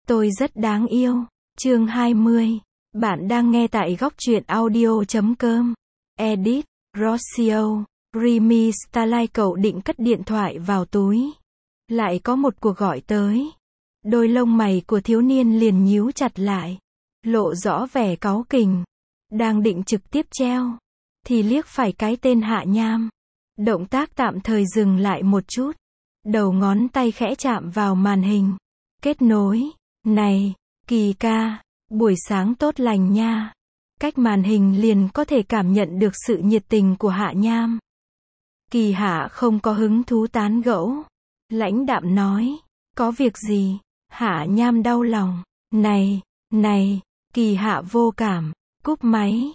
Tôi rất đáng yêu. Chương 20. Bạn đang nghe tại góc truyện audio.com. Edit, Rocio, Remy Starlight. Cậu định cất điện thoại vào túi. Lại có một cuộc gọi tới. Đôi lông mày của thiếu niên liền nhíu chặt lại. Lộ rõ vẻ cáu kỉnh. Đang định trực tiếp treo. Thì liếc phải cái tên Hạ Nham. Động tác tạm thời dừng lại một chút. Đầu ngón tay khẽ chạm vào màn hình. Kết nối. Này, Kỳ ca, buổi sáng tốt lành nha. Cách màn hình liền có thể cảm nhận được sự nhiệt tình của Hạ Nham. Kỳ Hạ không có hứng thú tán gẫu. Lãnh đạm nói, có việc gì? Hạ Nham đau lòng. Này, Kỳ Hạ vô cảm. Cúp máy.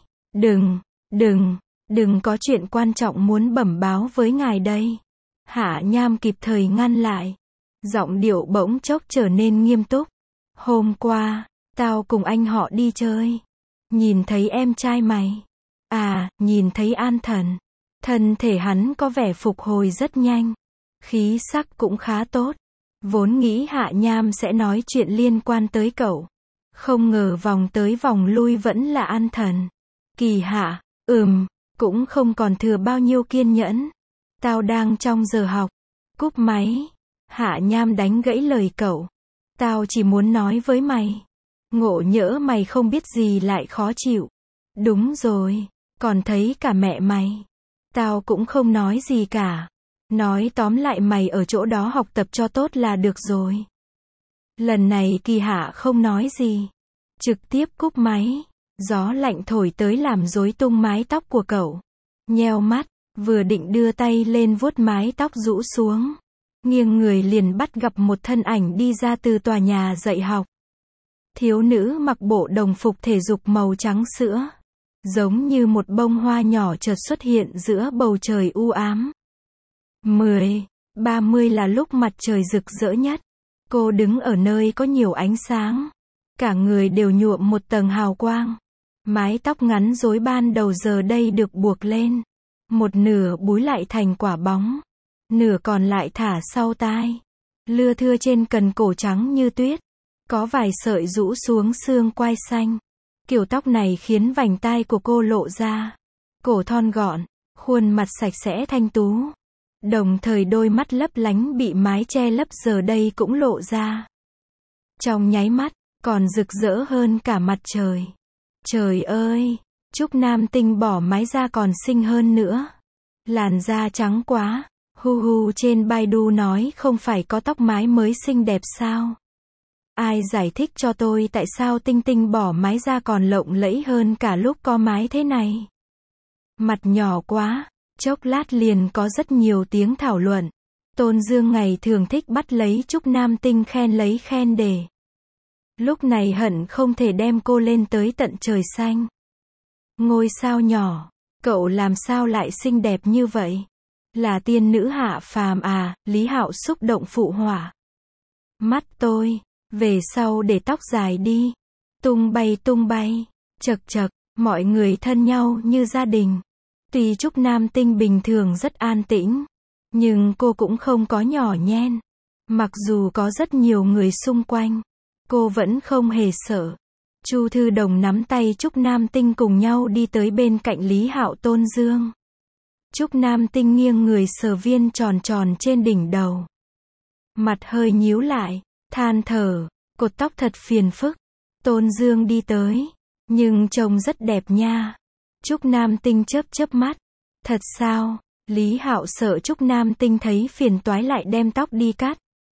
Đừng có chuyện quan trọng muốn bẩm báo với ngài đây. Hạ Nham kịp thời ngăn lại. Giọng điệu bỗng chốc trở nên nghiêm túc. Hôm qua, tao cùng anh họ đi chơi. Nhìn thấy em trai mày. Nhìn thấy An Thần. Thân thể hắn có vẻ phục hồi rất nhanh. Khí sắc cũng khá tốt. Vốn nghĩ Hạ Nham sẽ nói chuyện liên quan tới cậu. Không ngờ vòng tới vòng lui vẫn là An Thần. Kỳ Hạ, cũng không còn thừa bao nhiêu kiên nhẫn. Tao đang trong giờ học. Cúp máy. Hạ Nham đánh gãy lời cậu. Tao chỉ muốn nói với mày. Ngộ nhỡ mày không biết gì lại khó chịu. Đúng rồi, còn thấy cả mẹ mày. Tao cũng không nói gì cả. Nói tóm lại mày ở chỗ đó học tập cho tốt là được rồi. Lần này Kỳ Hạ không nói gì. Trực tiếp cúp máy. Gió lạnh thổi tới làm rối tung mái tóc của cậu. Nheo mắt, vừa định đưa tay lên vuốt mái tóc rũ xuống. Nghiêng người liền bắt gặp một thân ảnh đi ra từ tòa nhà dạy học. Thiếu nữ mặc bộ đồng phục thể dục màu trắng sữa. Giống như một bông hoa nhỏ chợt xuất hiện giữa bầu trời u ám. 10:30 là lúc mặt trời rực rỡ nhất. Cô đứng ở nơi có nhiều ánh sáng. Cả người đều nhuộm một tầng hào quang. Mái tóc ngắn rối ban đầu giờ đây được buộc lên. Một nửa búi lại thành quả bóng. Nửa còn lại thả sau tai. Lưa thưa trên cần cổ trắng như tuyết. Có vài sợi rũ xuống xương quai xanh. Kiểu tóc này khiến vành tai của cô lộ ra. Cổ thon gọn, khuôn mặt sạch sẽ thanh tú. Đồng thời đôi mắt lấp lánh bị mái che lấp giờ đây cũng lộ ra. Trong nháy mắt, còn rực rỡ hơn cả mặt trời. Trời ơi, Trúc Nam Tinh bỏ mái ra còn xinh hơn nữa. Làn da trắng quá. Hu trên Baidu nói không phải có tóc mái mới xinh đẹp sao? Ai giải thích cho tôi tại sao Tinh Tinh bỏ mái ra còn lộng lẫy hơn cả lúc có mái thế này? Mặt nhỏ quá, chốc lát liền có rất nhiều tiếng thảo luận. Tôn Dương ngày thường thích bắt lấy Trúc Nam Tinh khen lấy khen để. Lúc này hận không thể đem cô lên tới tận trời xanh. Ngôi sao nhỏ, cậu làm sao lại xinh đẹp như vậy? Là tiên nữ hạ phàm à? Lý Hạo xúc động phụ họa. Mắt tôi, về sau để tóc dài đi. Tung bay, chật, mọi người thân nhau như gia đình. Tuy Trúc Nam Tinh bình thường rất an tĩnh, nhưng cô cũng không có nhỏ nhen. Mặc dù có rất nhiều người xung quanh, cô vẫn không hề sợ. Chu Thư Đồng nắm tay Trúc Nam Tinh cùng nhau đi tới bên cạnh Lý Hạo Tôn Dương. Trúc Nam Tinh nghiêng người sờ viên tròn tròn trên đỉnh đầu. Mặt hơi nhíu lại, than thở, cột tóc thật phiền phức. Tôn Dương đi tới, nhưng trông rất đẹp nha. Trúc Nam Tinh chớp mắt. Thật sao? Lý Hạo sợ Trúc Nam Tinh thấy phiền toái lại đem tóc đi cắt.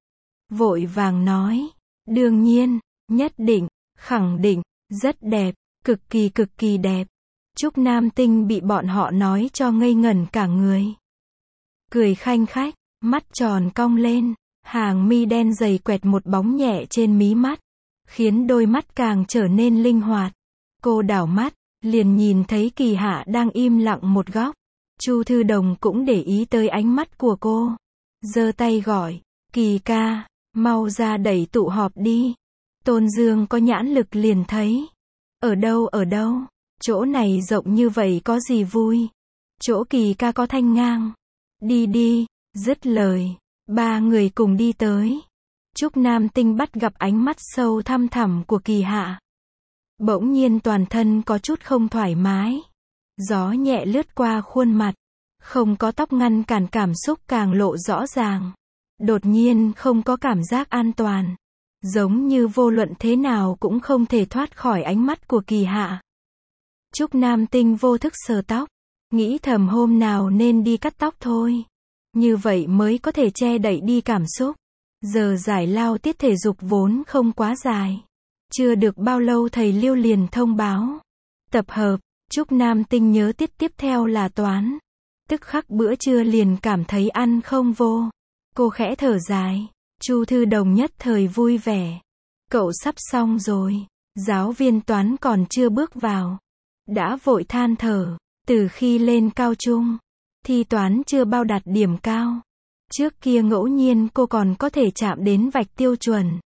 Vội vàng nói, đương nhiên, nhất định, khẳng định, rất đẹp, cực kỳ đẹp. Trúc Nam Tinh bị bọn họ nói cho ngây ngẩn cả người. Cười khanh khách, mắt tròn cong lên, hàng mi đen dày quẹt một bóng nhẹ trên mí mắt, khiến đôi mắt càng trở nên linh hoạt. Cô đảo mắt, liền nhìn thấy Kỳ Hạ đang im lặng một góc. Chu Thư Đồng cũng để ý tới ánh mắt của cô. Giơ tay gọi, Kỳ ca, mau ra đẩy tụ họp đi. Tôn Dương có nhãn lực liền thấy. Ở đâu? Chỗ này rộng như vậy có gì vui? Chỗ Kỳ ca có thanh ngang. Đi, dứt lời. Ba người cùng đi tới. Trúc Nam Tinh bắt gặp ánh mắt sâu thăm thẳm của Kỳ Hạ. Bỗng nhiên toàn thân có chút không thoải mái. Gió nhẹ lướt qua khuôn mặt. Không có tóc ngăn cản cảm xúc càng lộ rõ ràng. Đột nhiên không có cảm giác an toàn. Giống như vô luận thế nào cũng không thể thoát khỏi ánh mắt của Kỳ Hạ. Trúc Nam Tinh vô thức sờ tóc. Nghĩ thầm hôm nào nên đi cắt tóc thôi. Như vậy mới có thể che đậy đi cảm xúc. Giờ giải lao tiết thể dục vốn không quá dài. Chưa được bao lâu thầy Liêu liền thông báo. Tập hợp, Trúc Nam Tinh nhớ tiết tiếp theo là toán. Tức khắc bữa trưa liền cảm thấy ăn không vô. Cô khẽ thở dài. Chu Thư Đồng nhất thời vui vẻ. Cậu sắp xong rồi. Giáo viên toán còn chưa bước vào. Đã vội than thở. Từ khi lên cao trung, thi toán chưa bao đạt điểm cao. Trước kia ngẫu nhiên cô còn có thể chạm đến vạch tiêu chuẩn.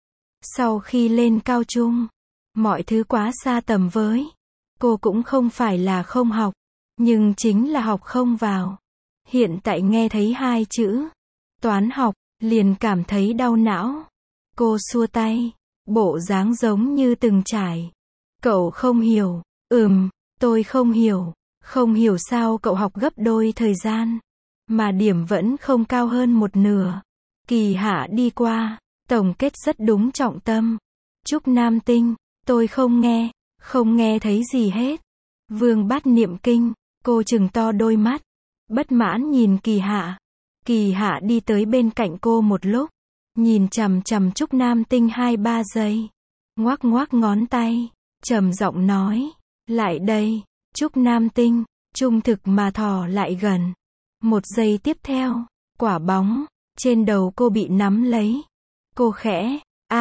Sau khi lên cao trung, mọi thứ quá xa tầm với. Cô cũng không phải là không học, nhưng chính là học không vào. Hiện tại nghe thấy hai chữ toán học, liền cảm thấy đau não. Cô xua tay, bộ dáng giống như từng trải. Cậu không hiểu. Tôi không hiểu. Không hiểu sao cậu học gấp đôi thời gian, mà điểm vẫn không cao hơn một nửa. Kỳ Hạ đi qua, tổng kết rất đúng trọng tâm. Trúc Nam Tinh, tôi không nghe thấy gì hết. Vương Bát niệm kinh, cô trừng to đôi mắt, bất mãn nhìn Kỳ Hạ. Kỳ Hạ đi tới bên cạnh cô một lúc, nhìn chằm chằm Trúc Nam Tinh 2-3 giây, ngoắc ngoắc ngón tay, trầm giọng nói, lại đây. Trúc Nam Tinh, trung thực mà thò lại gần. Một giây tiếp theo, quả bóng trên đầu cô bị nắm lấy. Cô khẽ,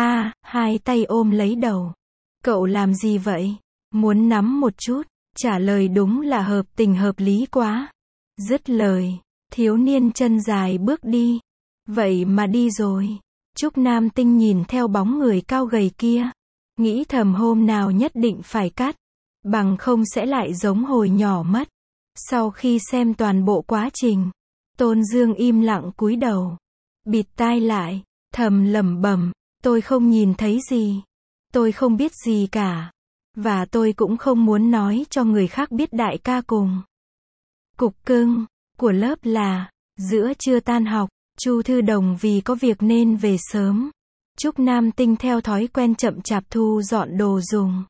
hai tay ôm lấy đầu. Cậu làm gì vậy? Muốn nắm một chút, trả lời đúng là hợp tình hợp lý quá. Dứt lời, thiếu niên chân dài bước đi. Vậy mà đi rồi. Trúc Nam Tinh nhìn theo bóng người cao gầy kia. Nghĩ thầm hôm nào nhất định phải cắt. Bằng không sẽ lại giống hồi nhỏ mất. Sau khi xem toàn bộ quá trình, Tôn Dương im lặng cúi đầu, bịt tai lại, thầm lẩm bẩm, tôi không nhìn thấy gì. Tôi không biết gì cả. Và tôi cũng không muốn nói cho người khác biết đại ca cùng cục cưng của lớp là, giữa trưa tan học, Chu Thư Đồng vì có việc nên về sớm. Trúc Nam Tinh theo thói quen chậm chạp thu dọn đồ dùng.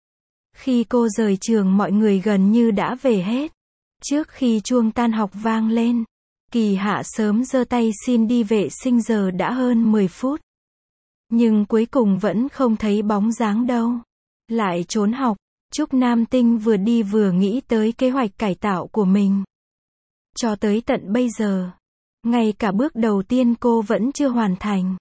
Khi cô rời trường mọi người gần như đã về hết. Trước khi chuông tan học vang lên, Kỳ Hạ sớm giơ tay xin đi vệ sinh giờ đã hơn 10 phút. Nhưng cuối cùng vẫn không thấy bóng dáng đâu. Lại trốn học, Trúc Nam Tinh vừa đi vừa nghĩ tới kế hoạch cải tạo của mình. Cho tới tận bây giờ, ngay cả bước đầu tiên cô vẫn chưa hoàn thành.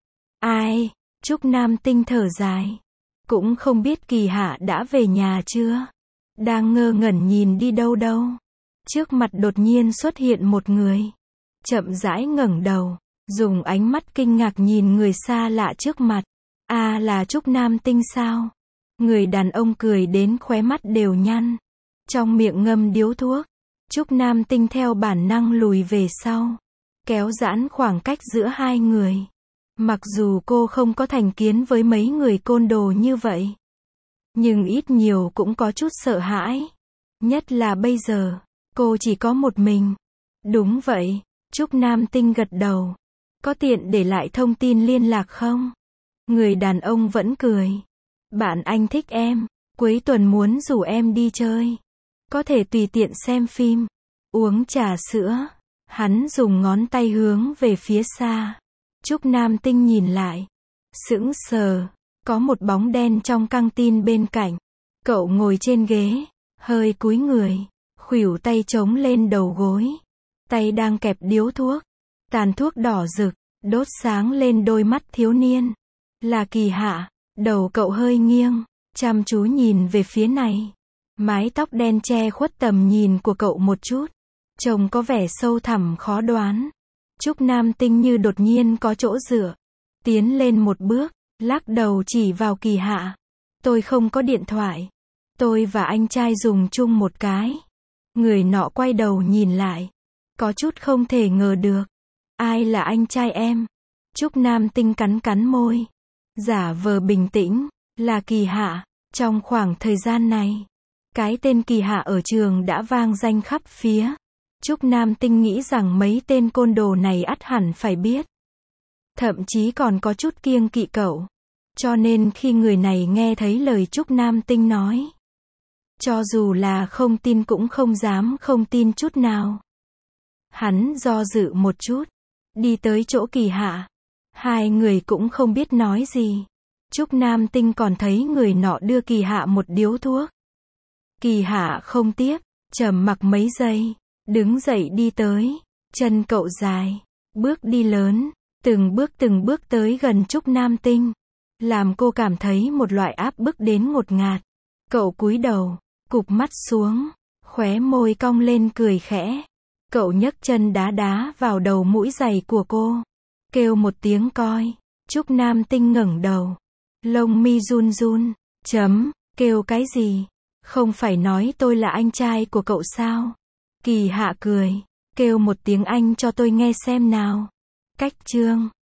Trúc Nam Tinh thở dài. Cũng không biết Kỳ Hạ đã về nhà chưa. Đang ngơ ngẩn nhìn đi đâu. Trước mặt đột nhiên xuất hiện một người. Chậm rãi ngẩng đầu, dùng ánh mắt kinh ngạc nhìn người xa lạ trước mặt. Là Trúc Nam Tinh sao? Người đàn ông cười đến khóe mắt đều nhăn. Trong miệng ngâm điếu thuốc. Trúc Nam Tinh theo bản năng lùi về sau. Kéo giãn khoảng cách giữa hai người. Mặc dù cô không có thành kiến với mấy người côn đồ như vậy, nhưng ít nhiều cũng có chút sợ hãi. Nhất là bây giờ, cô chỉ có một mình. Đúng vậy, Trúc Nam Tinh gật đầu. Có tiện để lại thông tin liên lạc không? Người đàn ông vẫn cười. Bạn anh thích em, cuối tuần muốn rủ em đi chơi. Có thể tùy tiện xem phim, uống trà sữa. Hắn dùng ngón tay hướng về phía xa. Trúc Nam Tinh nhìn lại. Sững sờ. Có một bóng đen trong căng tin bên cạnh. Cậu ngồi trên ghế, hơi cúi người, khuỷu tay chống lên đầu gối. Tay đang kẹp điếu thuốc. Tàn thuốc đỏ rực, đốt sáng lên đôi mắt thiếu niên. Là Kỳ Hạ. Đầu cậu hơi nghiêng, chăm chú nhìn về phía này. Mái tóc đen che khuất tầm nhìn của cậu một chút. Trông có vẻ sâu thẳm khó đoán. Trúc Nam Tinh như đột nhiên có chỗ dựa. Tiến lên một bước, lắc đầu chỉ vào Kỳ Hạ. Tôi không có điện thoại. Tôi và anh trai dùng chung một cái. Người nọ quay đầu nhìn lại. Có chút không thể ngờ được. Ai là anh trai em? Trúc Nam Tinh cắn cắn môi. Giả vờ bình tĩnh, là Kỳ Hạ. Trong khoảng thời gian này, cái tên Kỳ Hạ ở trường đã vang danh khắp phía. Trúc Nam Tinh nghĩ rằng mấy tên côn đồ này ắt hẳn phải biết. Thậm chí còn có chút kiêng kỵ cậu. Cho nên khi người này nghe thấy lời Trúc Nam Tinh nói, cho dù là không tin cũng không dám không tin chút nào. Hắn do dự một chút, đi tới chỗ Kỳ Hạ. Hai người cũng không biết nói gì. Trúc Nam Tinh còn thấy người nọ đưa Kỳ Hạ một điếu thuốc. Kỳ Hạ không tiếp, trầm mặc mấy giây, đứng dậy đi tới. Chân cậu dài, bước đi lớn, từng bước tới gần Trúc Nam Tinh, làm cô cảm thấy một loại áp bức đến ngột ngạt. Cậu cúi đầu, cụp mắt xuống, khóe môi cong lên cười khẽ. Cậu nhấc chân đá đá vào đầu mũi giày của cô, kêu một tiếng coi. Trúc Nam Tinh ngẩng đầu, lông mi run run. Kêu cái gì? Không phải nói tôi là anh trai của cậu sao? Kỳ Hạ cười, kêu một tiếng Anh cho tôi nghe xem nào. Cách chương